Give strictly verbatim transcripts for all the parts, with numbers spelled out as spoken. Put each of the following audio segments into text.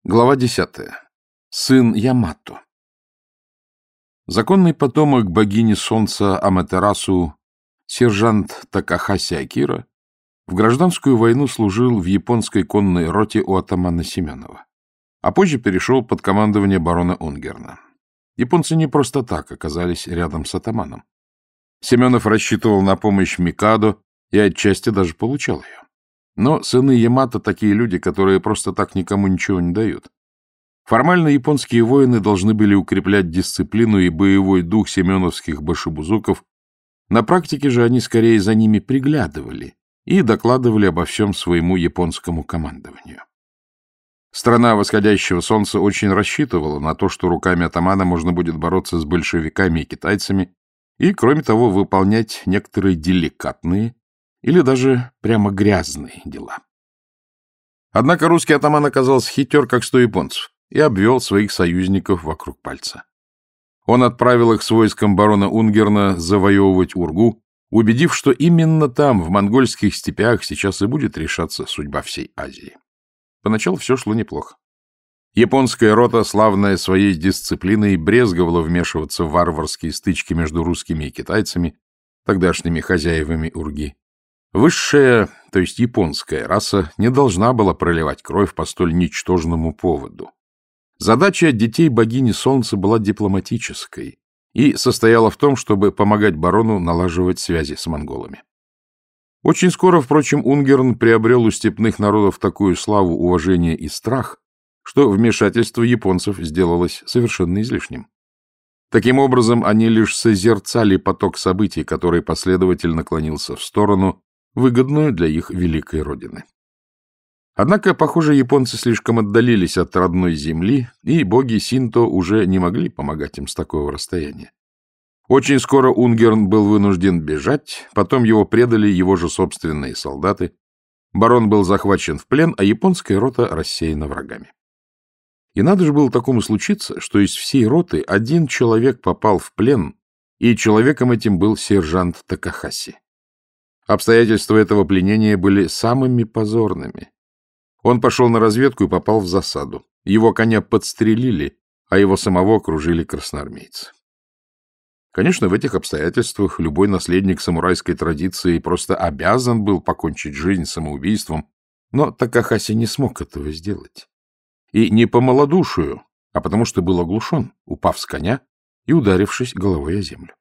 Глава десятая. Сын Ямато. Законный потомок богини солнца Аматерасу, сержант Такахаси Акира, в гражданскую войну служил в японской конной роте у атамана Семенова, а позже перешел под командование барона Унгерна. Японцы не просто так оказались рядом с атаманом. Семенов рассчитывал на помощь Микадо и отчасти даже получал ее. Но сыны Ямато такие люди, которые просто так никому ничего не дают. Формально японские воины должны были укреплять дисциплину и боевой дух семеновских башибузуков. На практике же они скорее за ними приглядывали и докладывали обо всем своему японскому командованию. Страна восходящего солнца очень рассчитывала на то, что руками атамана можно будет бороться с большевиками и китайцами и, кроме того, выполнять некоторые деликатные или даже прямо грязные дела. Однако русский атаман оказался хитер, как сто японцев, и обвел своих союзников вокруг пальца. Он отправил их с войском барона Унгерна завоевывать Ургу, убедив, что именно там, в монгольских степях, сейчас и будет решаться судьба всей Азии. Поначалу все шло неплохо. Японская рота, славная своей дисциплиной, брезговала вмешиваться в варварские стычки между русскими и китайцами, тогдашними хозяевами Урги. Высшая, то есть японская раса, не должна была проливать кровь по столь ничтожному поводу. Задача детей богини Солнца была дипломатической и состояла в том, чтобы помогать барону налаживать связи с монголами. Очень скоро, впрочем, Унгерн приобрел у степных народов такую славу, уважение и страх, что вмешательство японцев сделалось совершенно излишним. Таким образом, они лишь созерцали поток событий, который последовательно клонился в сторону, выгодную для их великой родины. Однако, похоже, японцы слишком отдалились от родной земли, и боги Синто уже не могли помогать им с такого расстояния. Очень скоро Унгерн был вынужден бежать, потом его предали его же собственные солдаты, барон был захвачен в плен, а японская рота рассеяна врагами. И надо же было такому случиться, что из всей роты один человек попал в плен, и человеком этим был сержант Такахаси. Обстоятельства этого пленения были самыми позорными. Он пошел на разведку и попал в засаду. Его коня подстрелили, а его самого окружили красноармейцы. Конечно, в этих обстоятельствах любой наследник самурайской традиции просто обязан был покончить жизнь самоубийством, но Такахаси не смог этого сделать. И не по малодушию, а потому что был оглушен, упав с коня и ударившись головой о землю.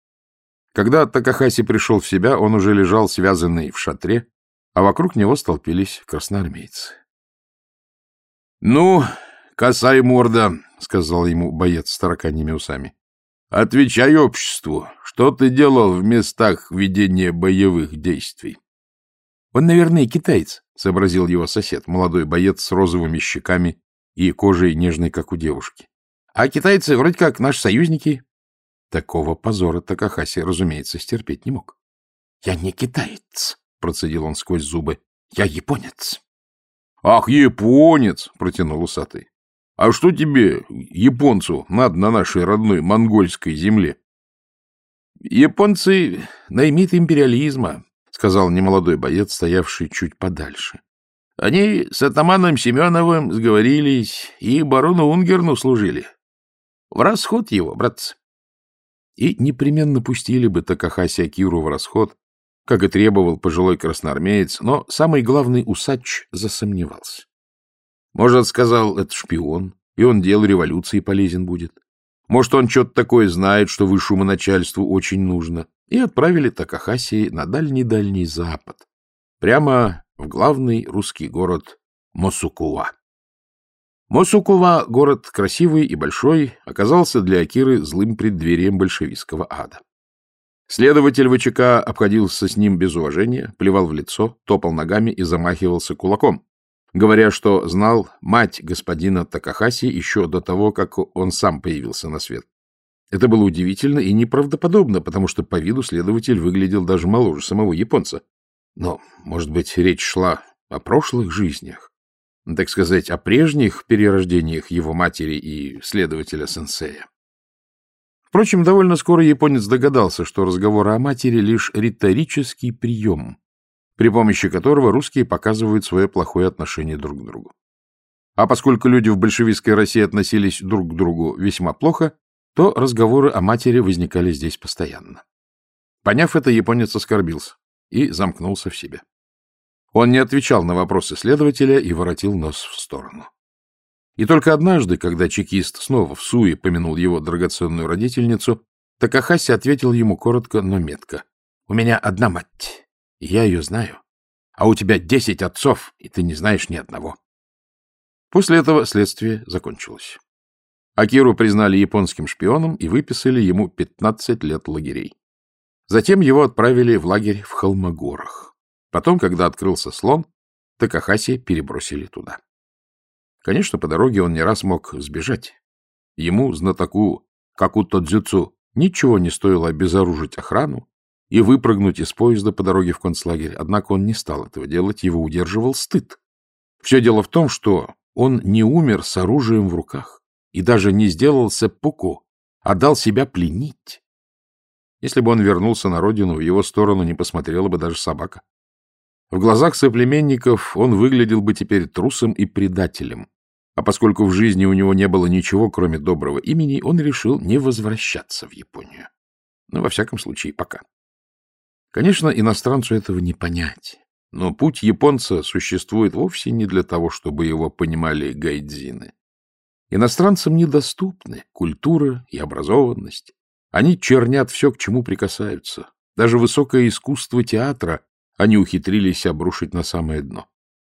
Когда Такахаси пришел в себя, он уже лежал связанный в шатре, а вокруг него столпились красноармейцы. — Ну, косай морда, — сказал ему боец с тараканьими усами, — отвечай обществу, что ты делал в местах ведения боевых действий? — Он, наверное, китаец, — сообразил его сосед, молодой боец с розовыми щеками и кожей нежной, как у девушки. — А китайцы вроде как наши союзники. Такого позора Такахаси, разумеется, стерпеть не мог. — Я не китаец, — процедил он сквозь зубы. — Я японец. — Ах, японец! — протянул усатый. — А что тебе, японцу, надо на нашей родной монгольской земле? — Японцы — наймит империализма, — сказал немолодой боец, стоявший чуть подальше. — Они с атаманом Семеновым сговорились и барону Унгерну служили. В расход его, братцы. И непременно пустили бы Такахаси Акиру в расход, как и требовал пожилой красноармеец, но самый главный усач засомневался. Может, сказал, это шпион, и он делу революции полезен будет. Может, он что-то такое знает, что высшему начальству очень нужно. И отправили Такахаси на дальний-дальний запад, прямо в главный русский город Мосукува. Мосукува, город красивый и большой, оказался для Акиры злым преддверием большевистского ада. Следователь ВЧК обходился с ним без уважения, плевал в лицо, топал ногами и замахивался кулаком, говоря, что знал мать господина Такахаси еще до того, как он сам появился на свет. Это было удивительно и неправдоподобно, потому что по виду следователь выглядел даже моложе самого японца. Но, может быть, речь шла о прошлых жизнях, так сказать, о прежних перерождениях его матери и следователя-сенсея. Впрочем, довольно скоро японец догадался, что разговоры о матери — лишь риторический прием, при помощи которого русские показывают свое плохое отношение друг к другу. А поскольку люди в большевистской России относились друг к другу весьма плохо, то разговоры о матери возникали здесь постоянно. Поняв это, японец оскорбился и замкнулся в себе. Он не отвечал на вопросы следователя и воротил нос в сторону. И только однажды, когда чекист снова в суе помянул его драгоценную родительницу, Такахаси ответил ему коротко, но метко. — У меня одна мать, и я ее знаю, а у тебя десять отцов, и ты не знаешь ни одного. После этого следствие закончилось. Акиру признали японским шпионом и выписали ему пятнадцать лет лагерей. Затем его отправили в лагерь в Холмогорах. Потом, когда открылся слон, Такахаси перебросили туда. Конечно, по дороге он не раз мог сбежать. Ему, знатоку какуто-дзюцу, ничего не стоило обезоружить охрану и выпрыгнуть из поезда по дороге в концлагерь. Однако он не стал этого делать, его удерживал стыд. Все дело в том, что он не умер с оружием в руках и даже не сделал сэппуку, а дал себя пленить. Если бы он вернулся на родину, в его сторону не посмотрела бы даже собака. В глазах соплеменников он выглядел бы теперь трусом и предателем. А поскольку в жизни у него не было ничего, кроме доброго имени, он решил не возвращаться в Японию. Ну, во всяком случае, пока. Конечно, иностранцу этого не понять. Но путь японца существует вовсе не для того, чтобы его понимали гайдзины. Иностранцам недоступны культура и образованность. Они чернят все, к чему прикасаются. Даже высокое искусство театра они ухитрились обрушить на самое дно.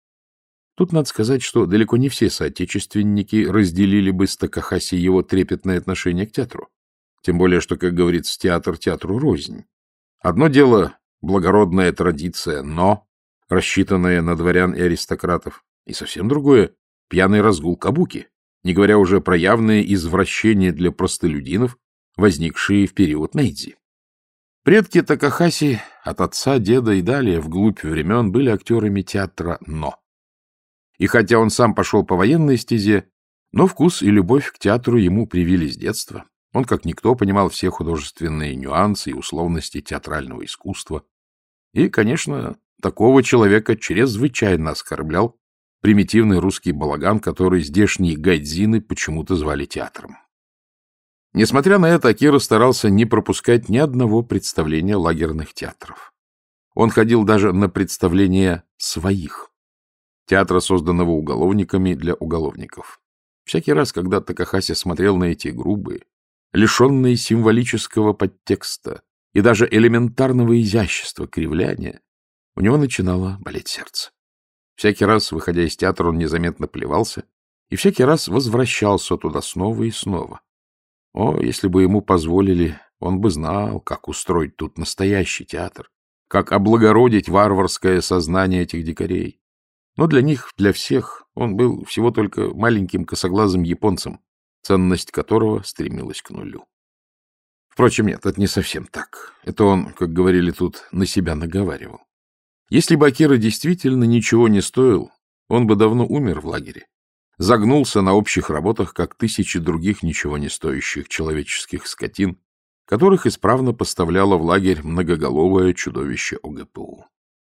Тут надо сказать, что далеко не все соотечественники разделили бы с Такахаси его трепетное отношение к театру. Тем более, что, как говорится, театр театру рознь. Одно дело — благородная традиция, но, рассчитанная на дворян и аристократов, и совсем другое — пьяный разгул кабуки, не говоря уже про явные извращения для простолюдинов, возникшие в период Мэйдзи. Предки Такахаси от отца, деда и далее вглубь времен были актерами театра «но». И хотя он сам пошел по военной стезе, но вкус и любовь к театру ему привили с детства. Он, как никто, понимал все художественные нюансы и условности театрального искусства. И, конечно, такого человека чрезвычайно оскорблял примитивный русский балаган, который здешние гайдзины почему-то звали театром. Несмотря на это, Акира старался не пропускать ни одного представления лагерных театров. Он ходил даже на представления своих. Театра, созданного уголовниками для уголовников. Всякий раз, когда Такахаси смотрел на эти грубые, лишенные символического подтекста и даже элементарного изящества кривляния, у него начинало болеть сердце. Всякий раз, выходя из театра, он незаметно плевался и всякий раз возвращался туда снова и снова. О, если бы ему позволили, он бы знал, как устроить тут настоящий театр, как облагородить варварское сознание этих дикарей. Но для них, для всех, он был всего только маленьким косоглазым японцем, ценность которого стремилась к нулю. Впрочем, нет, это не совсем так. Это он, как говорили тут, на себя наговаривал. Если бы Акира действительно ничего не стоил, он бы давно умер в лагере. Загнулся на общих работах, как тысячи других ничего не стоящих человеческих скотин, которых исправно поставляло в лагерь многоголовое чудовище ОГПУ.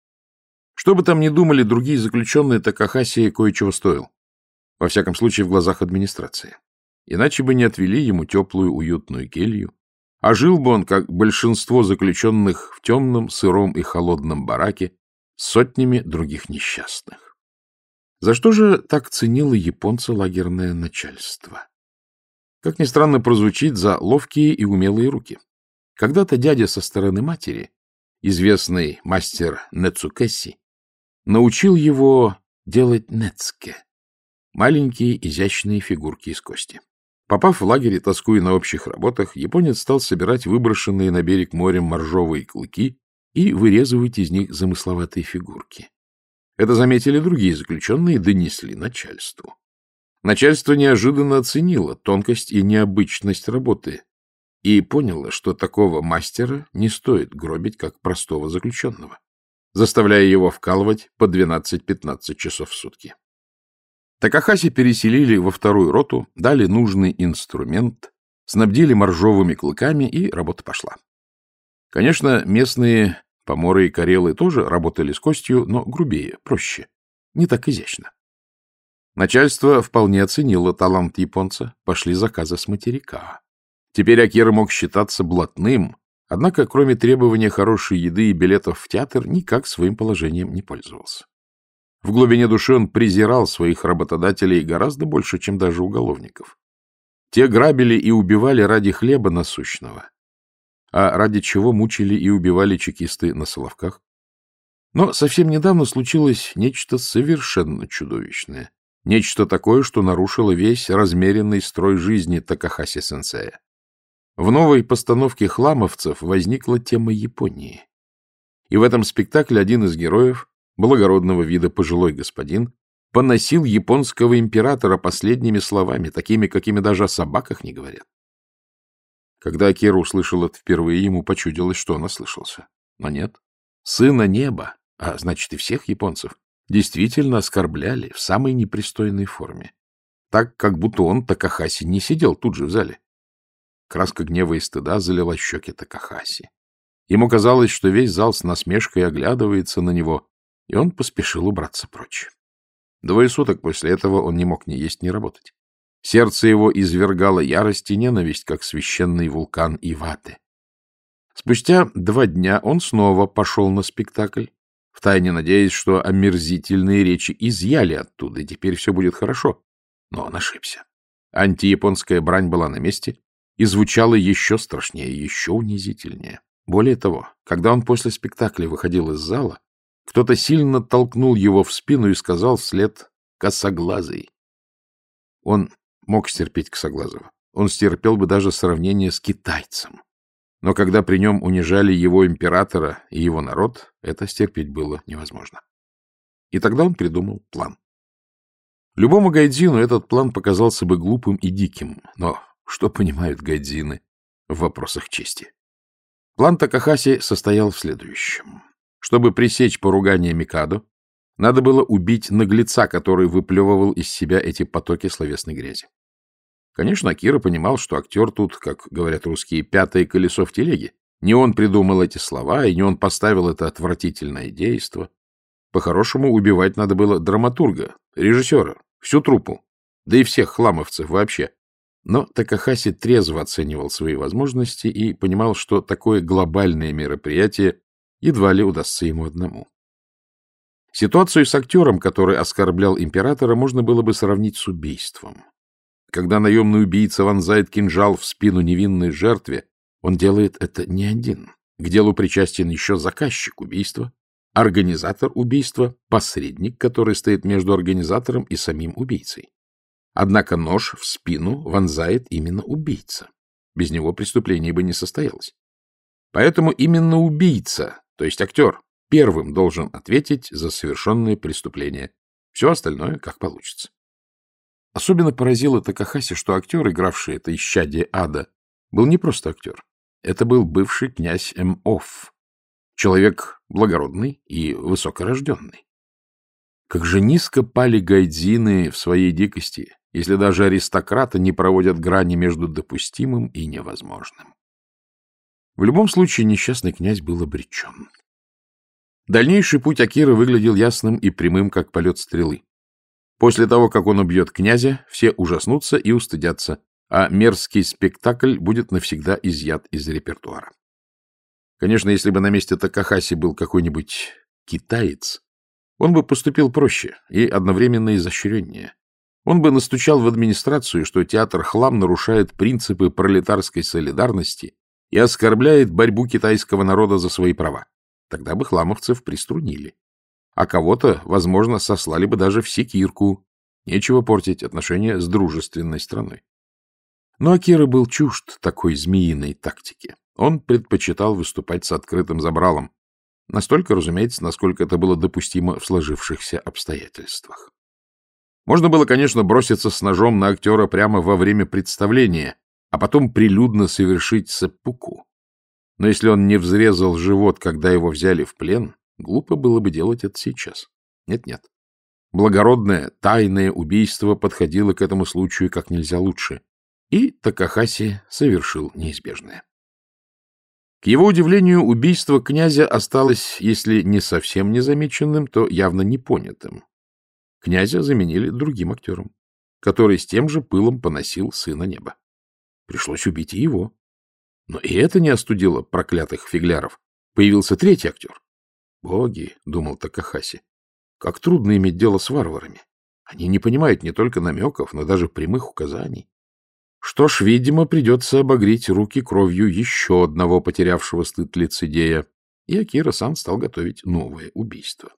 Что бы там ни думали другие заключенные, Такахаси кое-чего стоил. Во всяком случае, в глазах администрации. Иначе бы не отвели ему теплую, уютную келью, а жил бы он, как большинство заключенных, в темном, сыром и холодном бараке с сотнями других несчастных. За что же так ценило японца лагерное начальство? Как ни странно прозвучит, за ловкие и умелые руки. Когда-то дядя со стороны матери, известный мастер Нецукэси, научил его делать нецке — маленькие изящные фигурки из кости. Попав в лагерь и тоскуя на общих работах, японец стал собирать выброшенные на берег морем моржовые клыки и вырезывать из них замысловатые фигурки. Это заметили другие заключенные и донесли начальству. Начальство неожиданно оценило тонкость и необычность работы и поняло, что такого мастера не стоит гробить как простого заключенного, заставляя его вкалывать по двенадцать-пятнадцать часов в сутки. Такахаси переселили во вторую роту, дали нужный инструмент, снабдили моржовыми клыками, и работа пошла. Конечно, местные поморы и карелы тоже работали с костью, но грубее, проще, не так изящно. Начальство вполне оценило талант японца, пошли заказы с материка. Теперь Акира мог считаться блатным, однако, кроме требования хорошей еды и билетов в театр, никак своим положением не пользовался. В глубине души он презирал своих работодателей гораздо больше, чем даже уголовников. Те грабили и убивали ради хлеба насущного, а ради чего мучили и убивали чекисты на Соловках. Но совсем недавно случилось нечто совершенно чудовищное. Нечто такое, что нарушило весь размеренный строй жизни Такахаси-сенсея. В новой постановке «Хламовцев» возникла тема Японии. И в этом спектакле один из героев, благородного вида пожилой господин, поносил японского императора последними словами, такими, какими даже о собаках не говорят. Когда Акира услышал это впервые, ему почудилось, что он ослышался. Но нет. Сына неба, а значит и всех японцев, действительно оскорбляли в самой непристойной форме. Так, как будто он, Такахаси, не сидел тут же в зале. Краска гнева и стыда залила щеки Такахаси. Ему казалось, что весь зал с насмешкой оглядывается на него, и он поспешил убраться прочь. Двое суток после этого он не мог ни есть, ни работать. Сердце его извергало ярость и ненависть, как священный вулкан Иваты. Спустя два дня он снова пошел на спектакль, втайне надеясь, что омерзительные речи изъяли оттуда, и теперь все будет хорошо. Но он ошибся. Антияпонская брань была на месте и звучала еще страшнее, еще унизительнее. Более того, когда он после спектакля выходил из зала, кто-то сильно толкнул его в спину и сказал вслед «косоглазый». Он мог стерпеть Косоглазого. Он стерпел бы даже сравнение с китайцем. Но когда при нем унижали его императора и его народ, это стерпеть было невозможно. И тогда он придумал план. Любому гайдзину этот план показался бы глупым и диким, но что понимают гайдзины в вопросах чести? План Такахаси состоял в следующем. Чтобы пресечь поругание Микадо, надо было убить наглеца, который выплевывал из себя эти потоки словесной грязи. Конечно, Акира понимал, что актер тут, как говорят русские, пятое колесо в телеге. Не он придумал эти слова, и не он поставил это отвратительное действо. По-хорошему, убивать надо было драматурга, режиссера, всю труппу, да и всех хламовцев вообще. Но Такахаси трезво оценивал свои возможности и понимал, что такое глобальное мероприятие едва ли удастся ему одному. Ситуацию с актером, который оскорблял императора, можно было бы сравнить с убийством. Когда наемный убийца вонзает кинжал в спину невинной жертве, он делает это не один. К делу причастен еще заказчик убийства, организатор убийства, посредник, который стоит между организатором и самим убийцей. Однако нож в спину вонзает именно убийца. Без него преступление бы не состоялось. Поэтому именно убийца, то есть актер, первым должен ответить за совершенное преступление. Все остальное как получится. Особенно поразило Такахаси, что актер, игравший это исчадие ада, был не просто актер. Это был бывший князь М.Офф, человек благородный и высокорожденный. Как же низко пали гайдзины в своей дикости, если даже аристократы не проводят грани между допустимым и невозможным. В любом случае, несчастный князь был обречен. Дальнейший путь Акиры выглядел ясным и прямым, как полет стрелы. После того, как он убьет князя, все ужаснутся и устыдятся, а мерзкий спектакль будет навсегда изъят из репертуара. Конечно, если бы на месте Такахаси был какой-нибудь китаец, он бы поступил проще и одновременно изощреннее. Он бы настучал в администрацию, что театр «Хлам» нарушает принципы пролетарской солидарности и оскорбляет борьбу китайского народа за свои права. Тогда бы хламовцев приструнили. А кого-то, возможно, сослали бы даже в секирку. Нечего портить отношения с дружественной страной. Но Акира был чужд такой змеиной тактики. Он предпочитал выступать с открытым забралом. Настолько, разумеется, насколько это было допустимо в сложившихся обстоятельствах. Можно было, конечно, броситься с ножом на актера прямо во время представления, а потом прилюдно совершить сеппуку. Но если он не взрезал живот, когда его взяли в плен, глупо было бы делать это сейчас. Нет-нет. Благородное, тайное убийство подходило к этому случаю как нельзя лучше. И Такахаси совершил неизбежное. К его удивлению, убийство князя осталось, если не совсем незамеченным, то явно непонятым. князя заменили другим актером, который с тем же пылом поносил сына неба. Пришлось убить и его. Но и это не остудило проклятых фигляров. Появился третий актер. «Боги», — думал Такахаси, — «как трудно иметь дело с варварами. Они не понимают не только намеков, но даже прямых указаний. Что ж, видимо, придется обогреть руки кровью еще одного потерявшего стыд лицедея». И Акира-сан стал готовить новое убийство.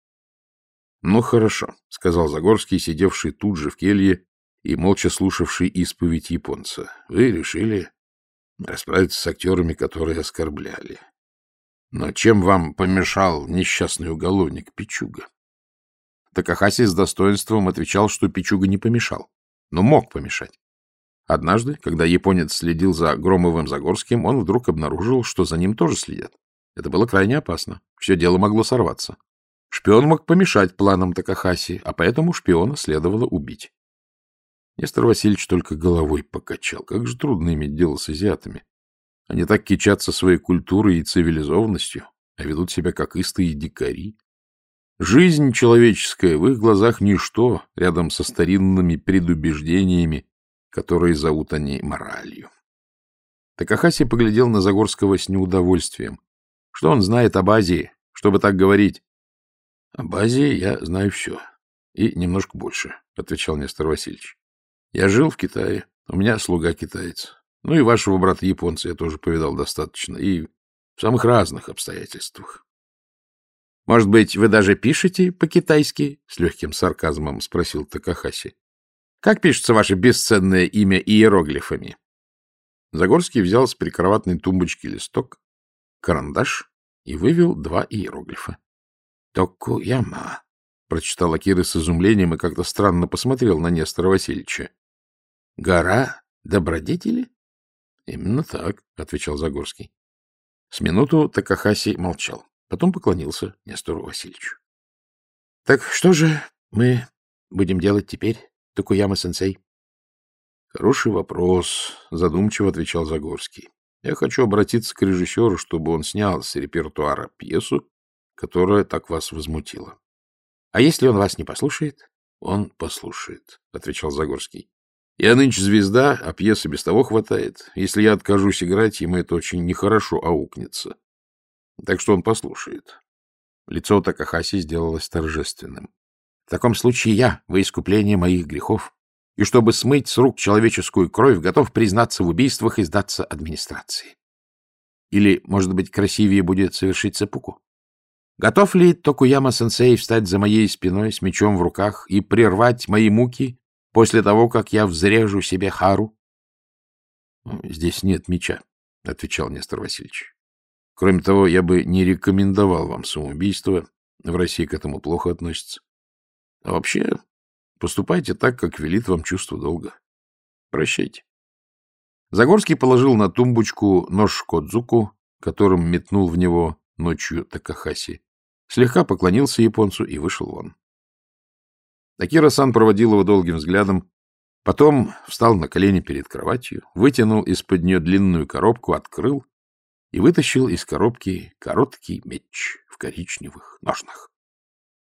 «Ну, хорошо», — сказал Загорский, сидевший тут же в келье и молча слушавший исповедь японца. «Вы решили расправиться с актерами, которые оскорбляли. Но чем вам помешал несчастный уголовник Пичуга?» Такахаси с достоинством отвечал, что Пичуга не помешал, но мог помешать. Однажды, когда японец следил за Громовым Загорским, он вдруг обнаружил, что за ним тоже следят. Это было крайне опасно. Все дело могло сорваться. Шпион мог помешать планам Такахаси, а поэтому шпиона следовало убить. Нестор Васильевич только головой покачал. Как же трудно иметь дело с азиатами. Они так кичатся своей культурой и цивилизованностью, а ведут себя как истые дикари. Жизнь человеческая в их глазах ничто рядом со старинными предубеждениями, которые зовут они моралью. Такахаси поглядел на Загорского с неудовольствием. Что он знает об Азии, чтобы так говорить? — Об Азии я знаю все. И немножко больше, — отвечал Нестор Васильевич. — Я жил в Китае, у меня слуга китаец. Ну и вашего брата японца я тоже повидал достаточно. И в самых разных обстоятельствах. — Может быть, вы даже пишете по-китайски? — с легким сарказмом спросил Такахаси. — Как пишется ваше бесценное имя иероглифами? Загорский взял с прикроватной тумбочки листок, карандаш и вывел два иероглифа. «Токуяма», — прочитал Акира с изумлением и как-то странно посмотрел на Нестора Васильевича. «Гора добродетели?» «Именно так», — отвечал Загорский. С минуту Такахаси молчал, потом поклонился Нестору Васильевичу. «Так что же мы будем делать теперь, Токуяма-сенсей?» «Хороший вопрос», — задумчиво отвечал Загорский. «Я хочу обратиться к режиссеру, чтобы он снял с репертуара пьесу, которая так вас возмутила». «А если он вас не послушает?» «Он послушает», — отвечал Загорский. «Я нынче звезда, а пьесы без того хватает. Если я откажусь играть, ему это очень нехорошо аукнется. Так что он послушает». Лицо Такахаси сделалось торжественным. «В таком случае я, во искупление моих грехов, и чтобы смыть с рук человеческую кровь, готов признаться в убийствах и сдаться администрации. Или, может быть, красивее будет совершить сеппуку? Готов ли Токуяма-сенсей встать за моей спиной с мечом в руках и прервать мои муки после того, как я взрежу себе хару?» «Здесь нет меча», — отвечал Нестор Васильевич. «Кроме того, я бы не рекомендовал вам самоубийство. В России к этому плохо относятся. А вообще, поступайте так, как велит вам чувство долга. Прощайте». Загорский положил на тумбочку нож Кодзуку, которым метнул в него ночью Такахаси, слегка поклонился японцу и вышел вон. Акира-сан проводил его долгим взглядом, потом встал на колени перед кроватью, вытянул из-под нее длинную коробку, открыл и вытащил из коробки короткий меч в коричневых ножнах.